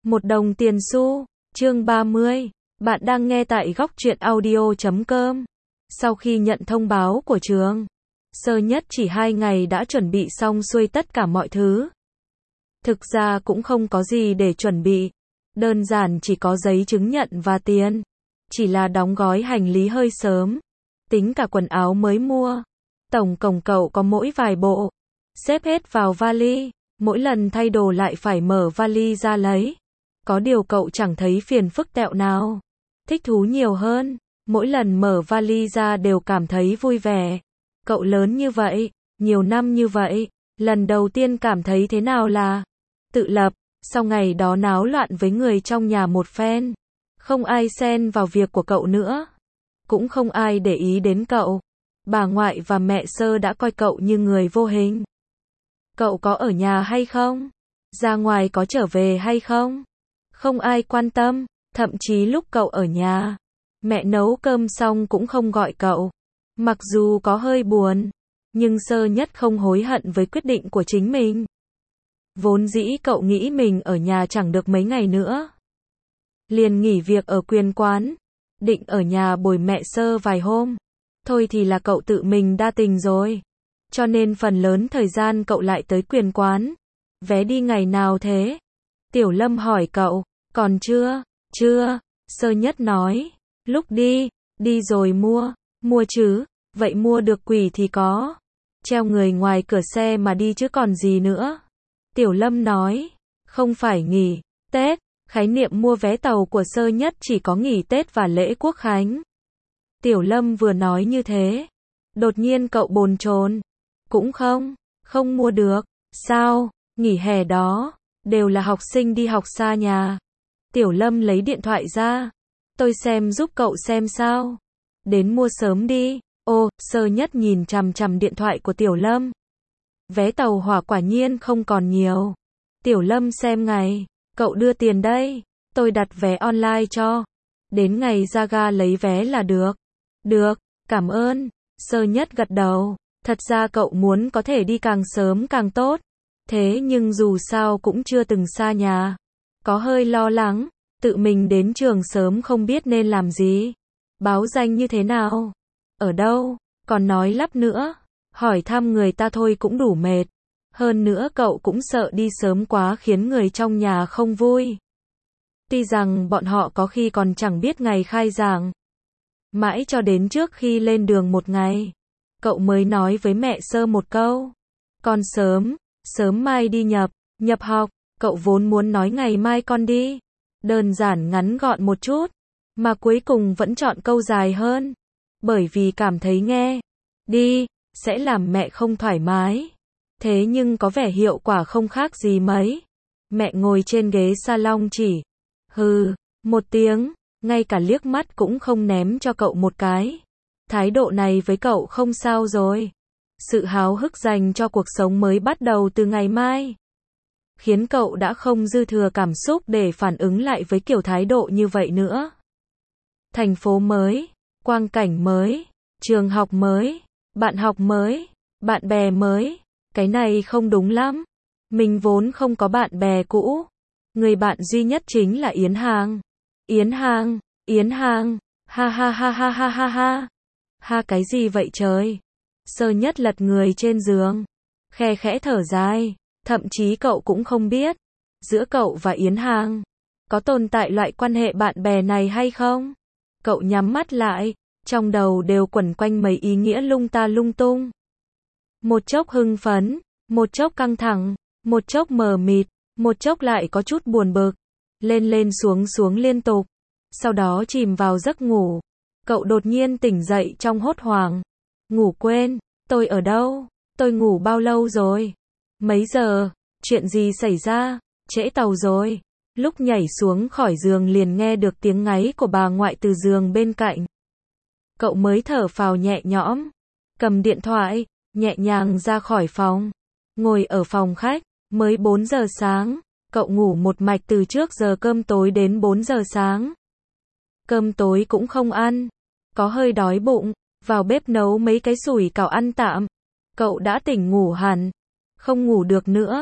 Một đồng tiền xu. Chương 30. Bạn đang nghe tại góc truyện audio.com. Sau khi nhận thông báo của trường, Sơ Nhất chỉ 2 ngày đã chuẩn bị xong xuôi tất cả mọi thứ. Thực ra cũng không có gì để chuẩn bị. Đơn giản chỉ có giấy chứng nhận và tiền. Chỉ là đóng gói hành lý hơi sớm. Tính cả quần áo mới mua. Tổng cộng cậu có mỗi vài bộ. Xếp hết vào vali. Mỗi lần thay đồ lại phải mở vali ra lấy. Có điều cậu chẳng thấy phiền phức tẹo nào. Thích thú nhiều hơn. Mỗi lần mở vali ra đều cảm thấy vui vẻ. Cậu lớn như vậy, nhiều năm như vậy, lần đầu tiên cảm thấy thế nào là tự lập. Sau ngày đó náo loạn với người trong nhà một phen. Không ai xen vào việc của cậu nữa. Cũng không ai để ý đến cậu. Bà ngoại và mẹ Sơ đã coi cậu như người vô hình. Cậu có ở nhà hay không? Ra ngoài có trở về hay không? Không ai quan tâm. Thậm chí lúc cậu ở nhà, mẹ nấu cơm xong cũng không gọi cậu. Mặc dù có hơi buồn, nhưng Sơ Nhất không hối hận với quyết định của chính mình. Vốn dĩ cậu nghĩ mình ở nhà chẳng được mấy ngày nữa. Liền nghỉ việc ở quyền quán. Định ở nhà bồi mẹ Sơ vài hôm. Thôi thì là cậu tự mình đa tình rồi. Cho nên phần lớn thời gian cậu lại tới quyền quán. Vé đi ngày nào thế? Tiểu Lâm hỏi cậu. Còn chưa? Chưa. Sơ Nhất nói. Lúc đi rồi mua. Mua chứ. Vậy mua được quỷ thì có. Treo người ngoài cửa xe mà đi chứ còn gì nữa. Tiểu Lâm nói. Không phải nghỉ Tết. Khái niệm mua vé tàu của Sơ Nhất chỉ có nghỉ Tết và lễ Quốc khánh. Tiểu Lâm vừa nói như thế. Đột nhiên cậu bồn chồn. Cũng không mua được. Sao? Nghỉ hè đó, đều là học sinh đi học xa nhà. Tiểu Lâm lấy điện thoại ra. Tôi xem giúp cậu xem sao. Đến mua sớm đi. Ô, Sơ Nhất nhìn chằm chằm điện thoại của Tiểu Lâm. Vé tàu hỏa quả nhiên không còn nhiều. Tiểu Lâm xem ngày. Cậu đưa tiền đây. Tôi đặt vé online cho. Đến ngày ra ga lấy vé là được. Được, cảm ơn. Sơ Nhất gật đầu. Thật ra cậu muốn có thể đi càng sớm càng tốt. Thế nhưng dù sao cũng chưa từng xa nhà. Có hơi lo lắng. Tự mình đến trường sớm không biết nên làm gì. Báo danh như thế nào? Ở đâu? Còn nói lắp nữa. Hỏi thăm người ta thôi cũng đủ mệt. Hơn nữa cậu cũng sợ đi sớm quá khiến người trong nhà không vui. Tuy rằng bọn họ có khi còn chẳng biết ngày khai giảng. Mãi cho đến trước khi lên đường một ngày, cậu mới nói với mẹ Sơ một câu. Con sớm mai đi nhập học. Cậu vốn muốn nói ngày mai con đi. Đơn giản ngắn gọn một chút. Mà cuối cùng vẫn chọn câu dài hơn. Bởi vì cảm thấy nghe đi sẽ làm mẹ không thoải mái. Thế nhưng có vẻ hiệu quả không khác gì mấy. Mẹ ngồi trên ghế salon chỉ hừ một tiếng, ngay cả liếc mắt cũng không ném cho cậu một cái. Thái độ này với cậu không sao rồi. Sự háo hức dành cho cuộc sống mới bắt đầu từ ngày mai, khiến cậu đã không dư thừa cảm xúc để phản ứng lại với kiểu thái độ như vậy nữa. Thành phố mới, quang cảnh mới, trường học mới, bạn học mới, bạn bè mới. Cái này không đúng lắm. Mình vốn không có bạn bè cũ. Người bạn duy nhất chính là Yến Hàng. Yến Hàng. Ha ha ha ha ha ha ha. Ha cái gì vậy trời? Sơ Nhất lật người trên giường. Khe khẽ thở dài. Thậm chí cậu cũng không biết. Giữa cậu và Yến Hàng có tồn tại loại quan hệ bạn bè này hay không? Cậu nhắm mắt lại. Trong đầu đều quẩn quanh mấy ý nghĩa lung ta lung tung. Một chốc hưng phấn, một chốc căng thẳng, một chốc mờ mịt, một chốc lại có chút buồn bực. Lên xuống liên tục. Sau đó chìm vào giấc ngủ. Cậu đột nhiên tỉnh dậy trong hốt hoảng. Ngủ quên, tôi ở đâu? Tôi ngủ bao lâu rồi? Mấy giờ? Chuyện gì xảy ra? Trễ tàu rồi. Lúc nhảy xuống khỏi giường liền nghe được tiếng ngáy của bà ngoại từ giường bên cạnh. Cậu mới thở phào nhẹ nhõm. Cầm điện thoại, nhẹ nhàng ra khỏi phòng. Ngồi ở phòng khách, mới 4 giờ sáng. Cậu ngủ một mạch từ trước giờ cơm tối đến 4 giờ sáng. Cơm tối cũng không ăn. Có hơi đói bụng. Vào bếp nấu mấy cái sủi cảo ăn tạm. Cậu đã tỉnh ngủ hẳn. Không ngủ được nữa.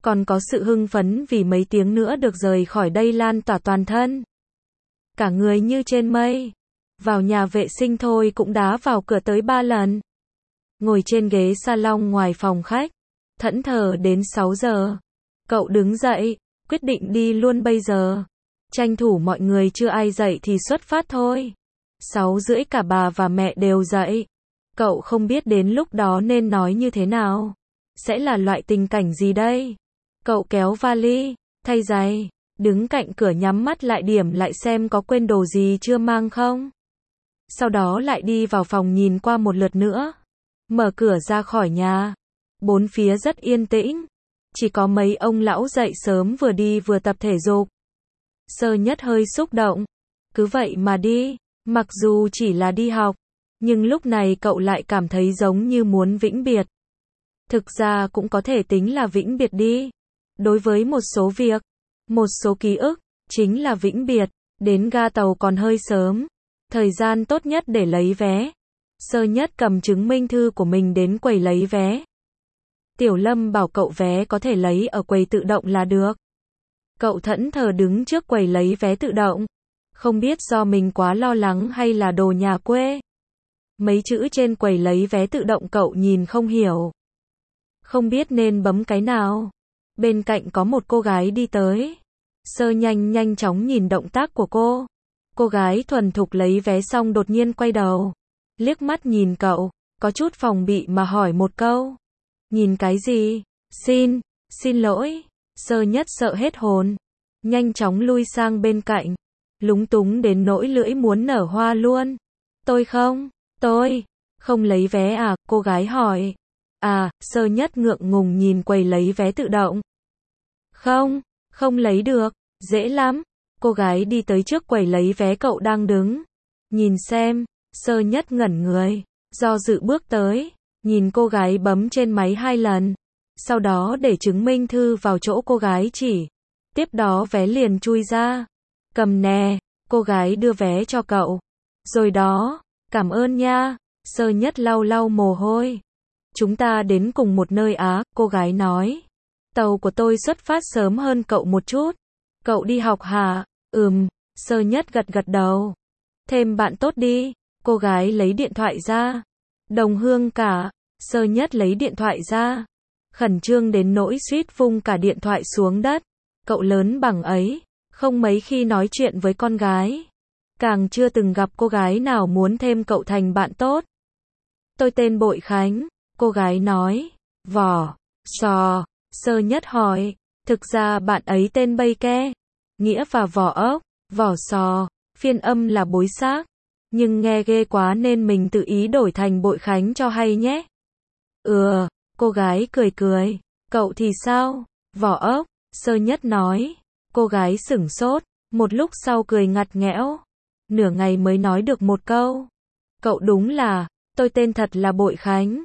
còn có sự hưng phấn vì mấy tiếng nữa được rời khỏi đây lan tỏa toàn thân. Cả người như trên mây. Vào nhà vệ sinh thôi cũng đá vào cửa tới 3 lần. Ngồi trên ghế salon ngoài phòng khách, thẫn thờ đến 6 giờ. Cậu đứng dậy, quyết định đi luôn bây giờ. Tranh thủ mọi người chưa ai dậy thì xuất phát thôi. 6:30 cả bà và mẹ đều dậy. Cậu không biết đến lúc đó nên nói như thế nào. Sẽ là loại tình cảnh gì đây? Cậu kéo vali, thay giày, đứng cạnh cửa nhắm mắt lại điểm lại xem có quên đồ gì chưa mang không. Sau đó lại đi vào phòng nhìn qua một lượt nữa. Mở cửa ra khỏi nhà. Bốn phía rất yên tĩnh. Chỉ có mấy ông lão dậy sớm vừa đi vừa tập thể dục. Sơ Nhất hơi xúc động. Cứ vậy mà đi. Mặc dù chỉ là đi học. Nhưng lúc này cậu lại cảm thấy giống như muốn vĩnh biệt. Thực ra cũng có thể tính là vĩnh biệt đi. Đối với một số việc, một số ký ức, chính là vĩnh biệt. Đến ga tàu còn hơi sớm. Thời gian tốt nhất để lấy vé. Sơ Nhất cầm chứng minh thư của mình đến quầy lấy vé. Tiểu Lâm bảo cậu vé có thể lấy ở quầy tự động là được. Cậu thẫn thờ đứng trước quầy lấy vé tự động. Không biết do mình quá lo lắng hay là đồ nhà quê. Mấy chữ trên quầy lấy vé tự động cậu nhìn không hiểu. Không biết nên bấm cái nào. Bên cạnh có một cô gái đi tới. Sơ nhanh chóng nhìn động tác của cô. Cô gái thuần thục lấy vé xong đột nhiên quay đầu. Liếc mắt nhìn cậu, có chút phòng bị mà hỏi một câu. Nhìn cái gì? Xin lỗi. Sơ Nhất sợ hết hồn. Nhanh chóng lui sang bên cạnh. Lúng túng đến nỗi lưỡi muốn nở hoa luôn. Tôi không lấy vé à? Cô gái hỏi. À, Sơ Nhất ngượng ngùng nhìn quầy lấy vé tự động. Không lấy được, dễ lắm. Cô gái đi tới trước quầy lấy vé cậu đang đứng. Nhìn xem, Sơ Nhất ngẩn người, do dự bước tới, nhìn cô gái bấm trên máy 2 lần. Sau đó để chứng minh thư vào chỗ cô gái chỉ. Tiếp đó vé liền chui ra. Cầm nè, cô gái đưa vé cho cậu. Rồi đó, cảm ơn nha. Sơ Nhất lau mồ hôi. Chúng ta đến cùng một nơi á, cô gái nói. Tàu của tôi xuất phát sớm hơn cậu một chút. Cậu đi học hả? Sơ Nhất gật đầu. Thêm bạn tốt đi. Cô gái lấy điện thoại ra. Đồng hương cả. Sơ Nhất lấy điện thoại ra. Khẩn trương đến nỗi suýt vung cả điện thoại xuống đất. Cậu lớn bằng ấy, không mấy khi nói chuyện với con gái. Càng chưa từng gặp cô gái nào muốn thêm cậu thành bạn tốt. Tôi tên Bội Khánh, cô gái nói. Vỏ sò. Sơ Nhất hỏi. Thực ra bạn ấy tên Bây Ke. Nghĩa và vỏ ốc, vỏ sò, phiên âm là bối xác. Nhưng nghe ghê quá nên mình tự ý đổi thành Bội Khánh cho hay nhé. Cô gái cười. Cậu thì sao? Vỏ ốc, Sơ Nhất nói. Cô gái sửng sốt, một lúc sau cười ngặt nghẽo. Nửa ngày mới nói được một câu. Cậu đúng là, tôi tên thật là Bội Khánh.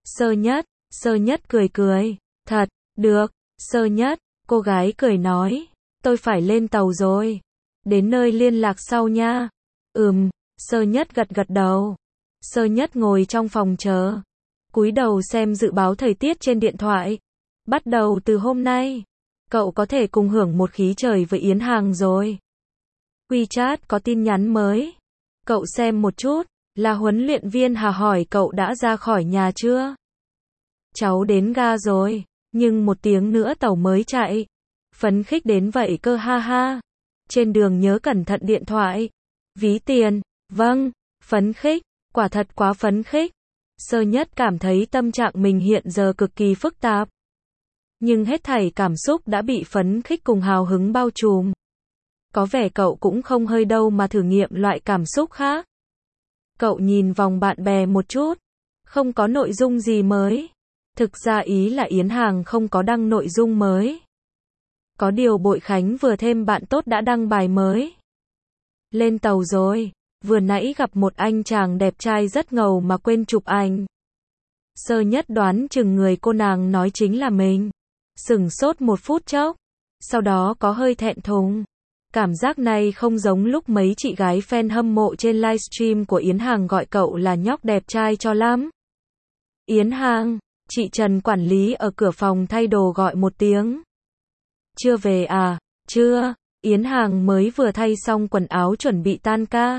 Sơ Nhất cười. Thật, được, Sơ Nhất, cô gái cười nói. Tôi phải lên tàu rồi. Đến nơi liên lạc sau nha. Sơ Nhất gật đầu. Sơ Nhất ngồi trong phòng chờ. Cúi đầu xem dự báo thời tiết trên điện thoại. Bắt đầu từ hôm nay, cậu có thể cùng hưởng một khí trời với Yến Hàng rồi. WeChat có tin nhắn mới. Cậu xem một chút, là huấn luyện viên Hà hỏi cậu đã ra khỏi nhà chưa? Cháu đến ga rồi, nhưng 1 tiếng nữa tàu mới chạy. Phấn khích đến vậy cơ ha. Trên đường nhớ cẩn thận điện thoại. Ví tiền, vâng, phấn khích, quả thật quá phấn khích. Sơ Nhất cảm thấy tâm trạng mình hiện giờ cực kỳ phức tạp. Nhưng hết thảy cảm xúc đã bị phấn khích cùng hào hứng bao trùm. Có vẻ cậu cũng không hơi đâu mà thử nghiệm loại cảm xúc khác. Cậu nhìn vòng bạn bè một chút. Không có nội dung gì mới. Thực ra ý là Yến Hàng không có đăng nội dung mới. Có điều Bội Khánh vừa thêm bạn tốt đã đăng bài mới. Lên tàu rồi. Vừa nãy gặp một anh chàng đẹp trai rất ngầu mà quên chụp ảnh. Sơ Nhất đoán chừng người cô nàng nói chính là mình. Sửng sốt một phút chốc. Sau đó có hơi thẹn thùng. Cảm giác này không giống lúc mấy chị gái fan hâm mộ trên livestream của Yến Hàng gọi cậu là nhóc đẹp trai cho lắm. Yến Hàng, chị Trần quản lý ở cửa phòng thay đồ gọi một tiếng. chưa về à? Chưa, Yến Hàng mới vừa thay xong quần áo chuẩn bị tan ca.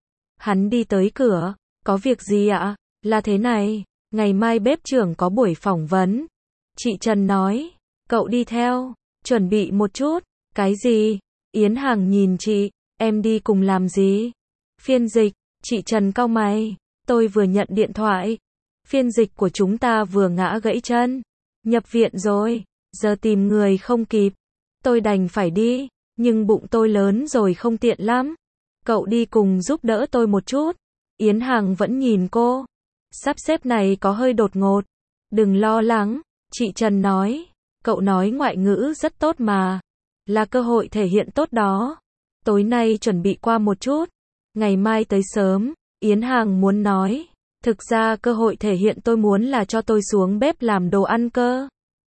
Hắn đi tới cửa, có việc gì ạ? Là thế này, ngày mai bếp trưởng có buổi phỏng vấn. Chị Trần nói, cậu đi theo, chuẩn bị một chút. Cái gì? Yến Hàng nhìn chị, em đi cùng làm gì? Phiên dịch, chị Trần cau mày, tôi vừa nhận điện thoại. Phiên dịch của chúng ta vừa ngã gãy chân, nhập viện rồi, giờ tìm người không kịp. Tôi đành phải đi, nhưng bụng tôi lớn rồi không tiện lắm. Cậu đi cùng giúp đỡ tôi một chút. Yến Hàng vẫn nhìn cô. Sắp xếp này có hơi đột ngột. Đừng lo lắng, chị Trần nói. Cậu nói ngoại ngữ rất tốt mà. Là cơ hội thể hiện tốt đó. Tối nay chuẩn bị qua một chút. Ngày mai tới sớm. Yến Hàng muốn nói. Thực ra cơ hội thể hiện tôi muốn là cho tôi xuống bếp làm đồ ăn cơ.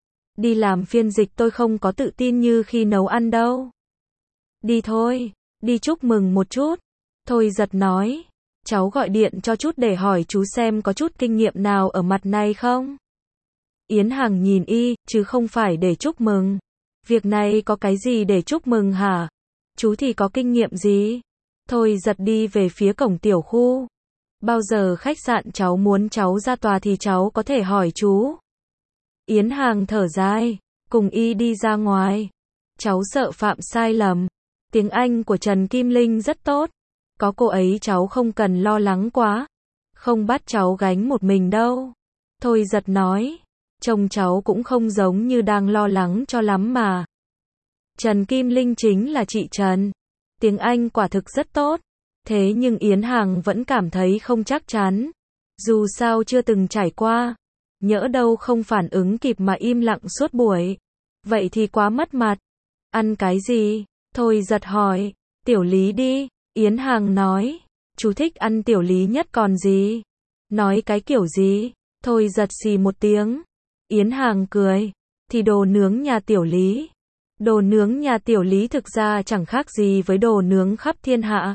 Đi làm phiên dịch tôi không có tự tin như khi nấu ăn đâu. Đi thôi, đi chúc mừng một chút. Thôi Giật nói, cháu gọi điện cho chút để hỏi chú xem có chút kinh nghiệm nào ở mặt này không. Yến Hàng nhìn y, chứ không phải để chúc mừng. Việc này có cái gì để chúc mừng hả? Chú thì có kinh nghiệm gì? Thôi Giật đi về phía cổng tiểu khu. Bao giờ khách sạn cháu muốn cháu ra tòa thì cháu có thể hỏi chú. Yến Hàng thở dài, cùng y đi ra ngoài. Cháu sợ phạm sai lầm. Tiếng Anh của Trần Kim Linh rất tốt. Có cô ấy cháu không cần lo lắng quá. Không bắt cháu gánh một mình đâu. Thôi Giật nói. Chồng cháu cũng không giống như đang lo lắng cho lắm mà. Trần Kim Linh chính là chị Trần. Tiếng Anh quả thực rất tốt. Thế nhưng Yến Hàng vẫn cảm thấy không chắc chắn. Dù sao chưa từng trải qua. Nhỡ đâu không phản ứng kịp mà im lặng suốt buổi. Vậy thì quá mất mặt. Ăn cái gì? Thôi Giật hỏi. Tiểu lý đi. Yến Hàng nói. Chú thích ăn tiểu lý nhất còn gì? Nói cái kiểu gì? Thôi Giật xì một tiếng. Yến Hàng cười. Thì đồ nướng nhà tiểu lý. Đồ nướng nhà tiểu lý thực ra chẳng khác gì với đồ nướng khắp thiên hạ.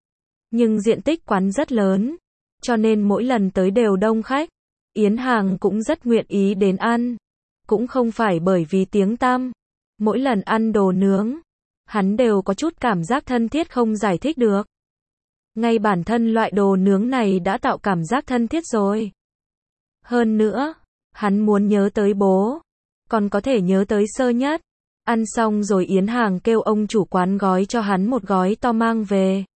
Nhưng diện tích quán rất lớn. Cho nên mỗi lần tới đều đông khách. Yến Hàng cũng rất nguyện ý đến ăn. Cũng không phải bởi vì tiếng tăm. Mỗi lần ăn đồ nướng, hắn đều có chút cảm giác thân thiết không giải thích được. Ngay bản thân loại đồ nướng này đã tạo cảm giác thân thiết rồi. Hơn nữa, hắn muốn nhớ tới bố. Còn có thể nhớ tới Sơ Nhất. Ăn xong rồi Yến Hàng kêu ông chủ quán gói cho hắn một gói to mang về.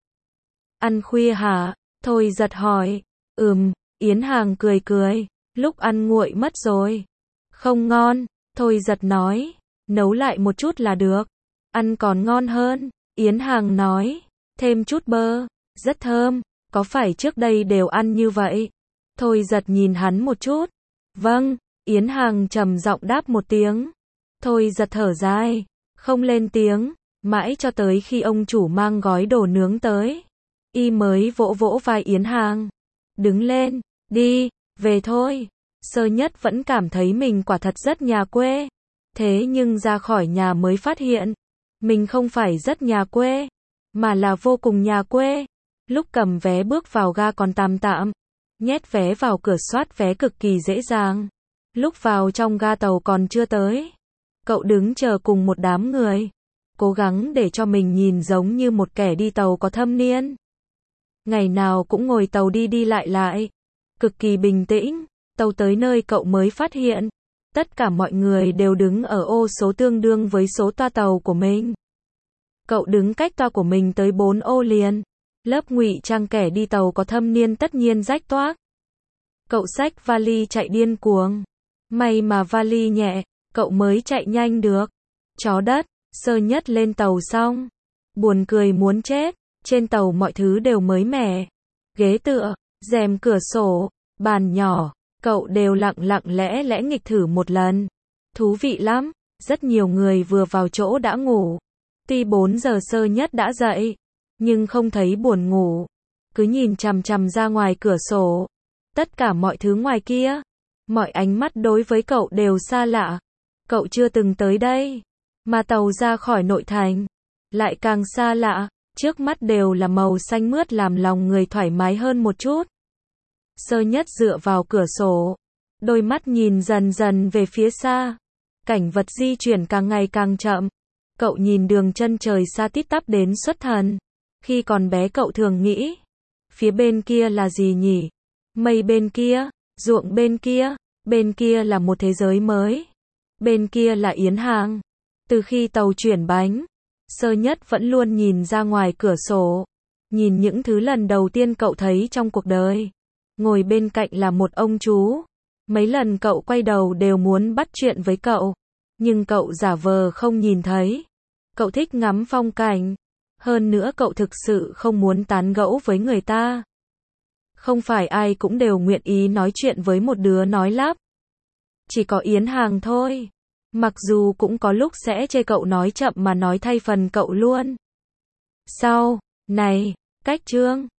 Ăn khuya hả? Thôi Giật hỏi. Yến Hàng cười cười. Lúc ăn nguội mất rồi. Không ngon. Thôi Giật nói. Nấu lại một chút là được. Ăn còn ngon hơn. Yến Hàng nói. Thêm chút bơ. Rất thơm. Có phải trước đây đều ăn như vậy? Thôi Giật nhìn hắn một chút. Vâng. Yến Hàng trầm giọng đáp một tiếng. Thôi Giật thở dài. Không lên tiếng. Mãi cho tới khi ông chủ mang gói đồ nướng tới. Y mới vỗ vỗ vai Yến Hàng. Đứng lên. Đi. Về thôi. Sơ Nhất vẫn cảm thấy mình quả thật rất nhà quê. Thế nhưng ra khỏi nhà mới phát hiện. Mình không phải rất nhà quê. Mà là vô cùng nhà quê. Lúc cầm vé bước vào ga còn tạm tạm. Nhét vé vào cửa soát vé cực kỳ dễ dàng. Lúc vào trong ga tàu còn chưa tới. Cậu đứng chờ cùng một đám người. Cố gắng để cho mình nhìn giống như một kẻ đi tàu có thâm niên. Ngày nào cũng ngồi tàu đi đi lại lại. Cực kỳ bình tĩnh. Tàu tới nơi cậu mới phát hiện. Tất cả mọi người đều đứng ở ô số tương đương với số toa tàu của mình. Cậu đứng cách toa của mình tới 4 ô liền. Lớp ngụy trang kẻ đi tàu có thâm niên tất nhiên rách toác. Cậu xách vali chạy điên cuồng. May mà vali nhẹ, cậu mới chạy nhanh được. Chó đất, Sơ Nhất lên tàu xong. Buồn cười muốn chết, trên tàu mọi thứ đều mới mẻ. Ghế tựa, rèm cửa sổ, bàn nhỏ, cậu đều lặng lẽ lẽ nghịch thử một lần. Thú vị lắm, rất nhiều người vừa vào chỗ đã ngủ. Tuy 4 giờ Sơ Nhất đã dậy, nhưng không thấy buồn ngủ. Cứ nhìn chằm chằm ra ngoài cửa sổ. Tất cả mọi thứ ngoài kia, mọi ánh mắt đối với cậu đều xa lạ. Cậu chưa từng tới đây, mà tàu ra khỏi nội thành, lại càng xa lạ, trước mắt đều là màu xanh mướt làm lòng người thoải mái hơn một chút. Sơ Nhất dựa vào cửa sổ, đôi mắt nhìn dần dần về phía xa. Cảnh vật di chuyển càng ngày càng chậm, Cậu nhìn đường chân trời xa tít tắp đến xuất thần. Khi còn bé cậu thường nghĩ, phía bên kia là gì nhỉ? Mây bên kia, ruộng bên kia là một thế giới mới. Bên kia là Yến Hàng. Từ khi tàu chuyển bánh, Sơ Nhất vẫn luôn nhìn ra ngoài cửa sổ, nhìn những thứ lần đầu tiên cậu thấy trong cuộc đời. Ngồi bên cạnh là một ông chú. Mấy lần cậu quay đầu đều muốn bắt chuyện với cậu, nhưng cậu giả vờ không nhìn thấy. Cậu thích ngắm phong cảnh. Hơn nữa cậu thực sự không muốn tán gẫu với người ta. Không phải ai cũng đều nguyện ý nói chuyện với một đứa nói lắp. Chỉ có Yến Hàng thôi. Mặc dù cũng có lúc sẽ chê cậu nói chậm mà nói thay phần cậu luôn. Sau này, cách chương